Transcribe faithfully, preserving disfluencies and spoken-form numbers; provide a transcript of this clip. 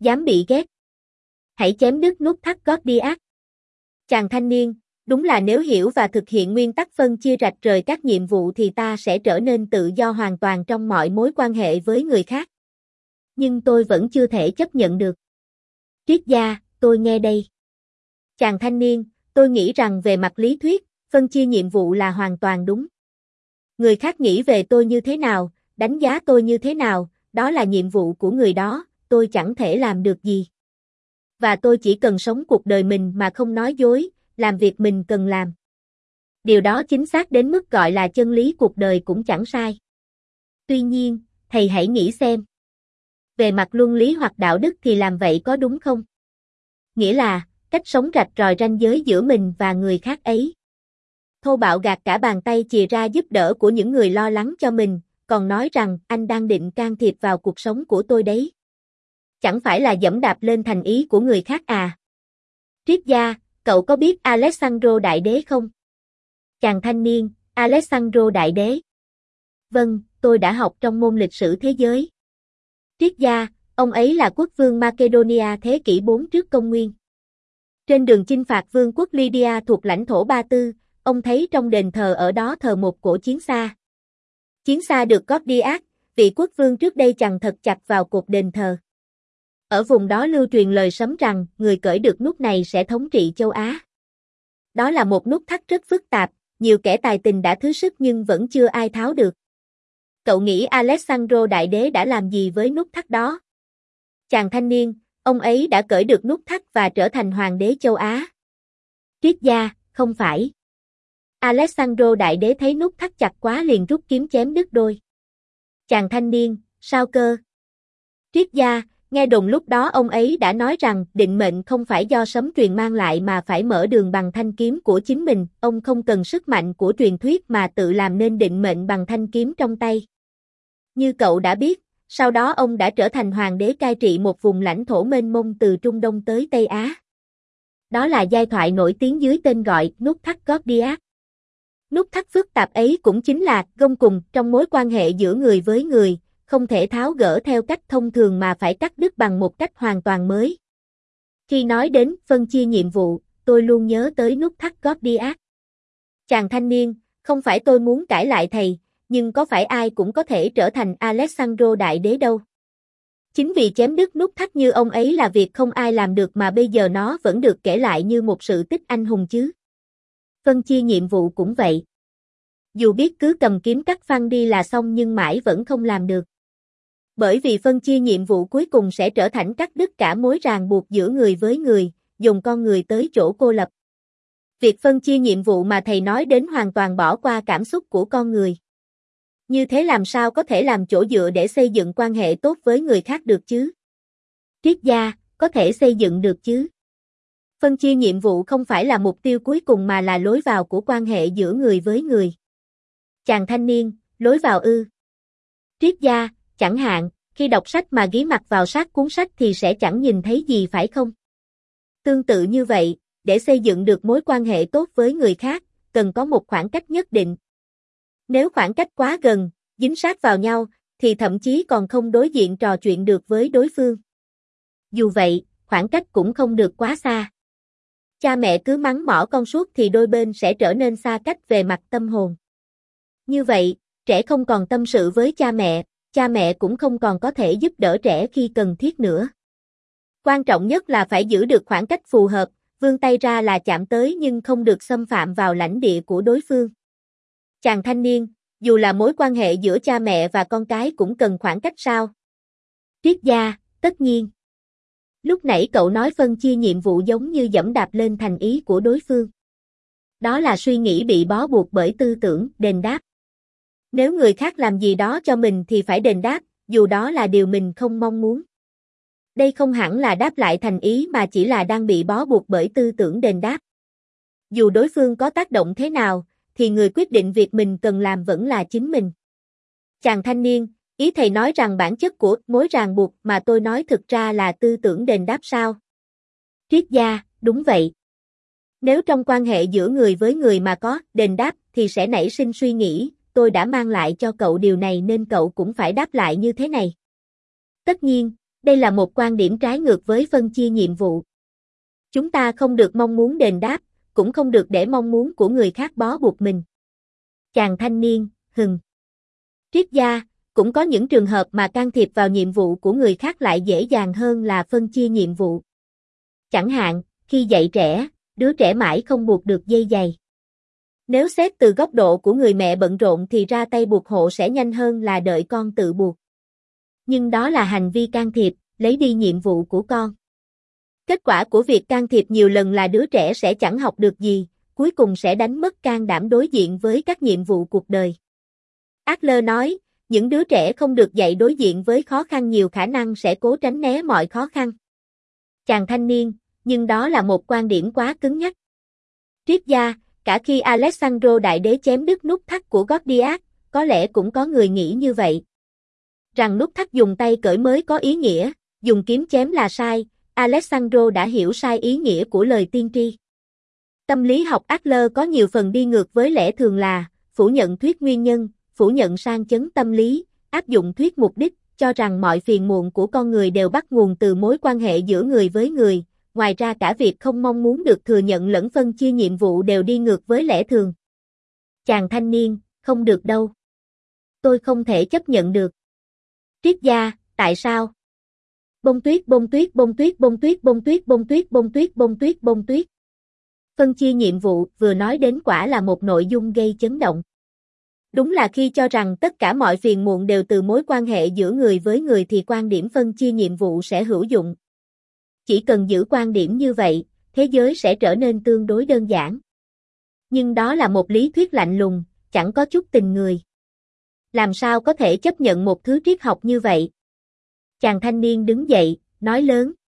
Dám bị ghét. Hãy chém đứt nút thắt Gordiac. Chàng thanh niên, đúng là nếu hiểu và thực hiện nguyên tắc phân chia rạch rời các nhiệm vụ thì ta sẽ trở nên tự do hoàn toàn trong mọi mối quan hệ với người khác. Nhưng tôi vẫn chưa thể chấp nhận được. Triết gia, tôi nghe đây. Chàng thanh niên, tôi nghĩ rằng về mặt lý thuyết, phân chia nhiệm vụ là hoàn toàn đúng. Người khác nghĩ về tôi như thế nào, đánh giá tôi như thế nào, đó là nhiệm vụ của người đó, tôi chẳng thể làm được gì. Và tôi chỉ cần sống cuộc đời mình mà không nói dối, làm việc mình cần làm. Điều đó chính xác đến mức gọi là chân lý cuộc đời cũng chẳng sai. Tuy nhiên, thầy hãy nghĩ xem. Về mặt luân lý hoặc đạo đức thì làm vậy có đúng không? Nghĩa là, cách sống rạch ròi ranh giới giữa mình và người khác ấy. Thô bạo gạt cả bàn tay chìa ra giúp đỡ của những người lo lắng cho mình, còn nói rằng anh đang định can thiệp vào cuộc sống của tôi đấy. Chẳng phải là giẫm đạp lên thành ý của người khác à? Triết gia, cậu có biết Alessandro Đại Đế không? Chàng thanh niên, Alessandro Đại Đế. Vâng, tôi đã học trong môn lịch sử thế giới. Triết gia, ông ấy là quốc vương Macedonia thế kỷ bốn trước công nguyên. Trên đường chinh phạt vương quốc Lydia thuộc lãnh thổ Ba Tư, ông thấy trong đền thờ ở đó thờ một cổ chiến xa. Chiến xa được Gordiac, vị quốc vương trước đây chằng thật chặt vào cột đền thờ. Ở vùng đó lưu truyền lời sấm rằng người cởi được nút này sẽ thống trị châu Á. Đó là một nút thắt rất phức tạp, nhiều kẻ tài tình đã thử sức nhưng vẫn chưa ai tháo được. Cậu nghĩ Alessandro Đại Đế đã làm gì với nút thắt đó? Chàng thanh niên, ông ấy đã cởi được nút thắt và trở thành hoàng đế châu Á. Triết gia, không phải. Alessandro Đại Đế thấy nút thắt chặt quá liền rút kiếm chém đứt đôi. Chàng thanh niên, sao cơ? Triết gia, nghe đồn lúc đó ông ấy đã nói rằng định mệnh không phải do sấm truyền mang lại mà phải mở đường bằng thanh kiếm của chính mình, ông không cần sức mạnh của truyền thuyết mà tự làm nên định mệnh bằng thanh kiếm trong tay. Như cậu đã biết, sau đó ông đã trở thành hoàng đế cai trị một vùng lãnh thổ mênh mông từ Trung Đông tới Tây Á. Đó là giai thoại nổi tiếng dưới tên gọi nút thắt Gordiac. Nút thắt phức tạp ấy cũng chính là gông cùm trong mối quan hệ giữa người với người, không thể tháo gỡ theo cách thông thường mà phải cắt đứt bằng một cách hoàn toàn mới. Khi nói đến phân chia nhiệm vụ, tôi luôn nhớ tới nút thắt Gordiac. Chàng thanh niên, không phải tôi muốn cãi lại thầy, nhưng có phải ai cũng có thể trở thành Alessandro Đại Đế đâu. Chính vì chém đứt nút thắt như ông ấy là việc không ai làm được mà bây giờ nó vẫn được kể lại như một sự tích anh hùng chứ. Phân chia nhiệm vụ cũng vậy. Dù biết cứ cầm kiếm cắt phăng đi là xong nhưng mãi vẫn không làm được. Bởi vì phân chia nhiệm vụ cuối cùng sẽ trở thành cắt đứt cả mối ràng buộc giữa người với người, dùng con người tới chỗ cô lập. Việc phân chia nhiệm vụ mà thầy nói đến hoàn toàn bỏ qua cảm xúc của con người. Như thế làm sao có thể làm chỗ dựa để xây dựng quan hệ tốt với người khác được chứ? Triết gia, có thể xây dựng được chứ? Phân chia nhiệm vụ không phải là mục tiêu cuối cùng mà là lối vào của quan hệ giữa người với người. Chàng thanh niên, lối vào ư? Triết gia, chẳng hạn, khi đọc sách mà ghé mặt vào sát cuốn sách thì sẽ chẳng nhìn thấy gì phải không? Tương tự như vậy, để xây dựng được mối quan hệ tốt với người khác, cần có một khoảng cách nhất định. Nếu khoảng cách quá gần, dính sát vào nhau, thì thậm chí còn không đối diện trò chuyện được với đối phương. Dù vậy, khoảng cách cũng không được quá xa. Cha mẹ cứ mắng mỏ con suốt thì đôi bên sẽ trở nên xa cách về mặt tâm hồn. Như vậy, trẻ không còn tâm sự với cha mẹ, cha mẹ cũng không còn có thể giúp đỡ trẻ khi cần thiết nữa. Quan trọng nhất là phải giữ được khoảng cách phù hợp, vươn tay ra là chạm tới nhưng không được xâm phạm vào lãnh địa của đối phương. Chàng thanh niên, dù là mối quan hệ giữa cha mẹ và con cái cũng cần khoảng cách sao? Triết gia, tất nhiên. Lúc nãy cậu nói phân chia nhiệm vụ giống như giẫm đạp lên thành ý của đối phương. Đó là suy nghĩ bị bó buộc bởi tư tưởng đền đáp. Nếu người khác làm gì đó cho mình thì phải đền đáp, dù đó là điều mình không mong muốn. Đây không hẳn là đáp lại thành ý mà chỉ là đang bị bó buộc bởi tư tưởng đền đáp. Dù đối phương có tác động thế nào, thì người quyết định việc mình cần làm vẫn là chính mình. Chàng thanh niên, ý thầy nói rằng bản chất của mối ràng buộc mà tôi nói thực ra là tư tưởng đền đáp sao? Triết gia, đúng vậy. Nếu trong quan hệ giữa người với người mà có đền đáp thì sẽ nảy sinh suy nghĩ, tôi đã mang lại cho cậu điều này nên cậu cũng phải đáp lại như thế này. Tất nhiên, Đây là một quan điểm trái ngược với phân chia nhiệm vụ. Chúng ta không được mong muốn đền đáp, cũng không được để mong muốn của người khác bó buộc mình. Chàng thanh niên, hừng. Triết gia, cũng có những trường hợp mà can thiệp vào nhiệm vụ của người khác lại dễ dàng hơn là phân chia nhiệm vụ. Chẳng hạn, khi dạy trẻ, đứa trẻ mãi không buộc được dây giày. Nếu xét từ góc độ của người mẹ bận rộn thì ra tay buộc hộ sẽ nhanh hơn là đợi con tự buộc. Nhưng đó là hành vi can thiệp, lấy đi nhiệm vụ của con. Kết quả của việc can thiệp nhiều lần là đứa trẻ sẽ chẳng học được gì, cuối cùng sẽ đánh mất can đảm đối diện với các nhiệm vụ cuộc đời. Adler nói, những đứa trẻ không được dạy đối diện với khó khăn nhiều khả năng sẽ cố tránh né mọi khó khăn. Chàng thanh niên, nhưng đó là một quan điểm quá cứng nhắc. Triết gia, cả khi Alexandro Đại Đế chém đứt nút thắt của Gordias, có lẽ cũng có người nghĩ như vậy. Rằng nút thắt dùng tay cởi mới có ý nghĩa, dùng kiếm chém là sai, Alexandro đã hiểu sai ý nghĩa của lời tiên tri. Tâm lý học Adler có nhiều phần đi ngược với lẽ thường là, phủ nhận thuyết nguyên nhân, phủ nhận sang chấn tâm lý, áp dụng thuyết mục đích, cho rằng mọi phiền muộn của con người đều bắt nguồn từ mối quan hệ giữa người với người, ngoài ra cả việc không mong muốn được thừa nhận lẫn phân chia nhiệm vụ đều đi ngược với lẽ thường. Chàng thanh niên, không được đâu. Tôi không thể chấp nhận được. Triết gia, tại sao? Bông tuyết bông tuyết bông tuyết bông tuyết bông tuyết bông tuyết bông tuyết bông tuyết bông tuyết. Phân chia nhiệm vụ vừa nói đến quả là một nội dung gây chấn động. Đúng là khi cho rằng tất cả mọi phiền muộn đều từ mối quan hệ giữa người với người thì quan điểm phân chia nhiệm vụ sẽ hữu dụng. Chỉ cần giữ quan điểm như vậy, thế giới sẽ trở nên tương đối đơn giản. Nhưng đó là một lý thuyết lạnh lùng, chẳng có chút tình người. Làm sao có thể chấp nhận một thứ triết học như vậy? Chàng thanh niên đứng dậy, nói lớn.